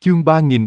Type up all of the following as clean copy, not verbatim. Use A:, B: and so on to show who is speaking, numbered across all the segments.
A: Chương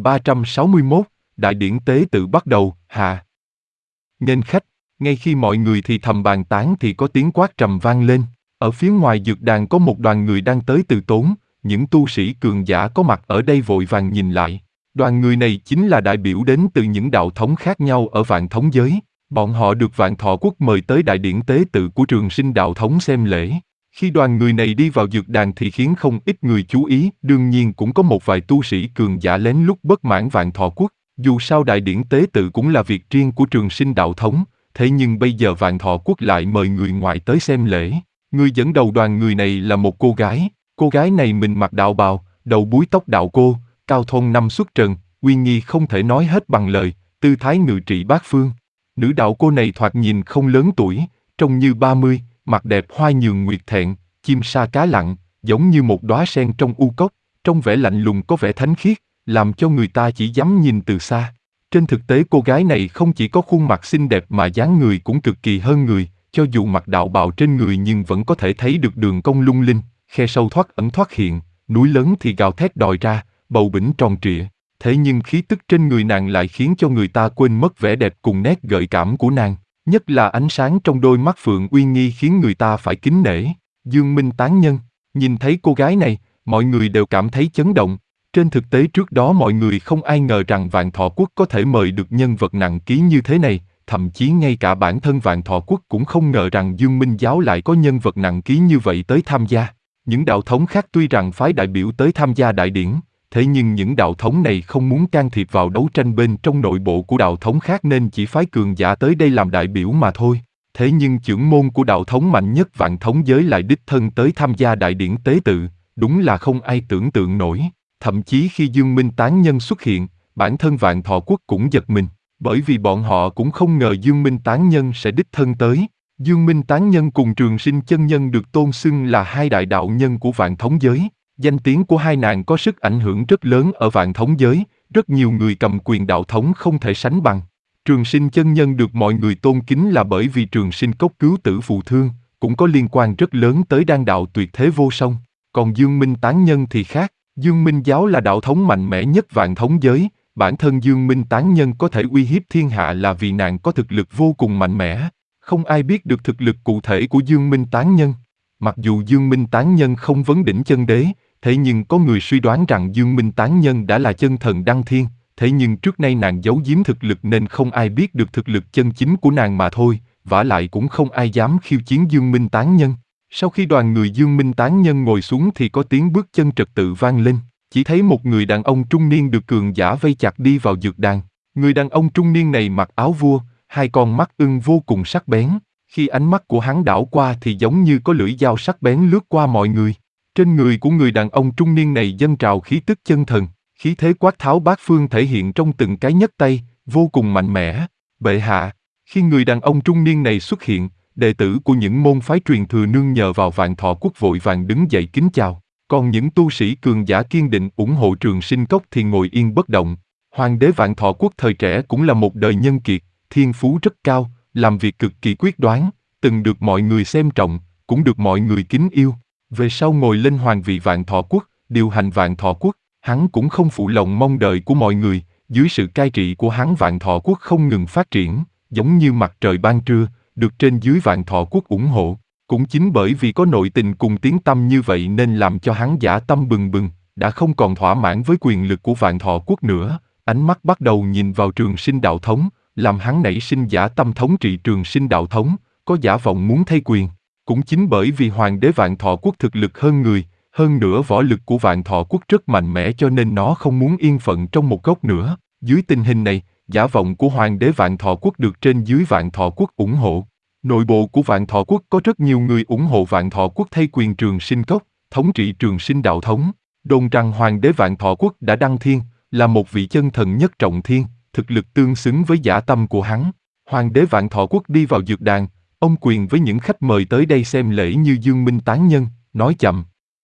A: 3361, Đại điển tế tự bắt đầu, hạ. Nghênh khách, ngay khi mọi người thì thầm bàn tán thì có tiếng quát trầm vang lên. Ở phía ngoài dược đàn có một đoàn người đang tới từ tốn, những tu sĩ cường giả có mặt ở đây vội vàng nhìn lại. Đoàn người này chính là đại biểu đến từ những đạo thống khác nhau ở Vạn Thống giới. Bọn họ được Vạn Thọ Quốc mời tới đại điển tế tự của Trường Sinh đạo thống xem lễ. Khi đoàn người này đi vào dược đàn thì khiến không ít người chú ý, đương nhiên cũng có một vài tu sĩ cường giả lén lút bất mãn Vạn Thọ Quốc. Dù sao đại điển tế tự cũng là việc riêng của Trường Sinh đạo thống, thế nhưng bây giờ Vạn Thọ Quốc lại mời người ngoài tới xem lễ. Người dẫn đầu đoàn người này là một cô gái này mình mặc đạo bào, đầu búi tóc đạo cô, cao thôn năm xuất trần, uy nghi không thể nói hết bằng lời, tư thái ngự trị bát phương. Nữ đạo cô này thoạt nhìn không lớn tuổi, trông như 30, mặt đẹp hoa nhường nguyệt thẹn, chim sa cá lặn, giống như một đóa sen trong u cốc, trong vẻ lạnh lùng có vẻ thánh khiết, làm cho người ta chỉ dám nhìn từ xa. Trên thực tế cô gái này không chỉ có khuôn mặt xinh đẹp mà dáng người cũng cực kỳ hơn người, cho dù mặc đạo bào trên người nhưng vẫn có thể thấy được đường cong lung linh, khe sâu thoát ẩn thoát hiện, núi lớn thì gào thét đòi ra, bầu bĩnh tròn trịa. Thế nhưng khí tức trên người nàng lại khiến cho người ta quên mất vẻ đẹp cùng nét gợi cảm của nàng, nhất là ánh sáng trong đôi mắt phượng uy nghi khiến người ta phải kính nể. Dương Minh tán nhân, nhìn thấy cô gái này, mọi người đều cảm thấy chấn động. Trên thực tế trước đó mọi người không ai ngờ rằng Vạn Thọ Quốc có thể mời được nhân vật nặng ký như thế này, thậm chí ngay cả bản thân Vạn Thọ Quốc cũng không ngờ rằng Dương Minh giáo lại có nhân vật nặng ký như vậy tới tham gia. Những đạo thống khác tuy rằng phái đại biểu tới tham gia đại điển, thế nhưng những đạo thống này không muốn can thiệp vào đấu tranh bên trong nội bộ của đạo thống khác nên chỉ phái cường giả tới đây làm đại biểu mà thôi. Thế nhưng trưởng môn của đạo thống mạnh nhất Vạn Thống giới lại đích thân tới tham gia đại điển tế tự, đúng là không ai tưởng tượng nổi. Thậm chí khi Dương Minh tán nhân xuất hiện, bản thân Vạn Thọ Quốc cũng giật mình, bởi vì bọn họ cũng không ngờ Dương Minh tán nhân sẽ đích thân tới. Dương Minh tán nhân cùng Trường Sinh chân nhân được tôn xưng là hai đại đạo nhân của Vạn Thống giới. Danh tiếng của hai nàng có sức ảnh hưởng rất lớn ở Vạn Thống giới, rất nhiều người cầm quyền đạo thống không thể sánh bằng. Trường Sinh chân nhân được mọi người tôn kính là bởi vì Trường Sinh cốc cứu tử phụ thương, cũng có liên quan rất lớn tới đan đạo tuyệt thế vô song. Còn Dương Minh tán nhân thì khác, Dương Minh giáo là đạo thống mạnh mẽ nhất Vạn Thống giới, bản thân Dương Minh tán nhân có thể uy hiếp thiên hạ là vì nàng có thực lực vô cùng mạnh mẽ. Không ai biết được thực lực cụ thể của Dương Minh tán nhân. Mặc dù Dương Minh tán nhân không vấn đỉnh chân đế, thế nhưng có người suy đoán rằng Dương Minh tán nhân đã là chân thần đăng thiên, thế nhưng trước nay nàng giấu giếm thực lực nên không ai biết được thực lực chân chính của nàng mà thôi, vả lại cũng không ai dám khiêu chiến Dương Minh tán nhân. Sau khi đoàn người Dương Minh tán nhân ngồi xuống thì có tiếng bước chân trật tự vang lên, chỉ thấy một người đàn ông trung niên được cường giả vây chặt đi vào dược đàn. Người đàn ông trung niên này mặc áo vua, hai con mắt ưng vô cùng sắc bén, khi ánh mắt của hắn đảo qua thì giống như có lưỡi dao sắc bén lướt qua mọi người. Trên người của người đàn ông trung niên này dâng trào khí tức chân thần, khí thế quát tháo bát phương thể hiện trong từng cái nhấc tay, vô cùng mạnh mẽ. Bệ hạ, khi người đàn ông trung niên này xuất hiện, đệ tử của những môn phái truyền thừa nương nhờ vào Vạn Thọ Quốc vội vàng đứng dậy kính chào, còn những tu sĩ cường giả kiên định ủng hộ Trường Sinh cốc thì ngồi yên bất động. Hoàng đế Vạn Thọ Quốc thời trẻ cũng là một đời nhân kiệt, thiên phú rất cao, làm việc cực kỳ quyết đoán, từng được mọi người xem trọng, cũng được mọi người kính yêu. Về sau ngồi lên hoàng vị Vạn Thọ Quốc, điều hành Vạn Thọ Quốc, hắn cũng không phụ lòng mong đợi của mọi người, dưới sự cai trị của hắn Vạn Thọ Quốc không ngừng phát triển, giống như mặt trời ban trưa, được trên dưới Vạn Thọ Quốc ủng hộ. Cũng chính bởi vì có nội tình cùng tiếng tăm như vậy nên làm cho hắn dã tâm bừng bừng, đã không còn thỏa mãn với quyền lực của Vạn Thọ Quốc nữa, ánh mắt bắt đầu nhìn vào Trường Sinh đạo thống, làm hắn nảy sinh dã tâm thống trị Trường Sinh đạo thống, có giả vọng muốn thay quyền. Cũng chính bởi vì hoàng đế Vạn Thọ Quốc thực lực hơn người, hơn nữa võ lực của Vạn Thọ Quốc rất mạnh mẽ cho nên nó không muốn yên phận trong một góc nữa. Dưới tình hình này, giả vọng của hoàng đế Vạn Thọ Quốc được trên dưới Vạn Thọ Quốc ủng hộ. Nội bộ của Vạn Thọ Quốc có rất nhiều người ủng hộ Vạn Thọ Quốc thay quyền Trường Sinh cốc, thống trị Trường Sinh đạo thống. Đồn rằng hoàng đế Vạn Thọ Quốc đã đăng thiên, là một vị chân thần nhất trọng thiên, thực lực tương xứng với dã tâm của hắn. Hoàng đế Vạn Thọ Quốc đi vào dược đàn, ông quyền với những khách mời tới đây xem lễ như Dương Minh tán nhân, nói chậm.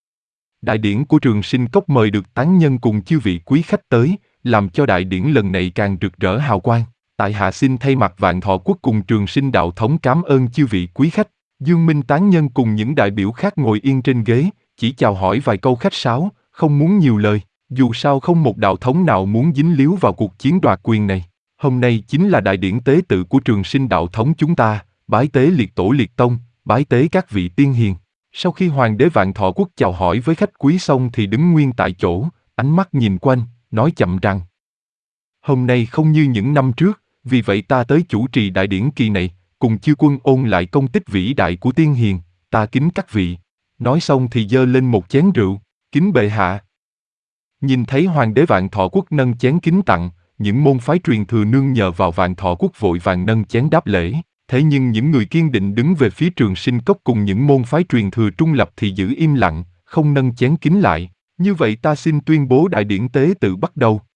A: Đại điển của Trường Sinh cốc mời được tán nhân cùng chư vị quý khách tới, làm cho đại điển lần này càng rực rỡ hào quang. Tại hạ xin thay mặt Vạn Thọ Quốc cùng Trường Sinh đạo thống cảm ơn chư vị quý khách. Dương Minh tán nhân cùng những đại biểu khác ngồi yên trên ghế, chỉ chào hỏi vài câu khách sáo, không muốn nhiều lời. Dù sao không một đạo thống nào muốn dính líu vào cuộc chiến đoạt quyền này. Hôm nay chính là đại điển tế tự của Trường Sinh đạo thống chúng ta, bái tế liệt tổ liệt tông, bái tế các vị tiên hiền. Sau khi Hoàng đế Vạn Thọ Quốc chào hỏi với khách quý xong thì đứng nguyên tại chỗ, ánh mắt nhìn quanh, nói chậm rằng: Hôm nay không như những năm trước, vì vậy ta tới chủ trì đại điển kỳ này, cùng chư quân ôn lại công tích vĩ đại của tiên hiền, ta kính các vị. Nói xong thì giơ lên một chén rượu, kính bệ hạ. Nhìn thấy Hoàng đế Vạn Thọ Quốc nâng chén kính tặng, những môn phái truyền thừa nương nhờ vào Vạn Thọ Quốc vội vàng nâng chén đáp lễ. Thế nhưng những người kiên định đứng về phía Trường Sinh Cốc cùng những môn phái truyền thừa trung lập thì giữ im lặng, không nâng chén kính lại. Như vậy ta xin tuyên bố đại điển tế tự bắt đầu.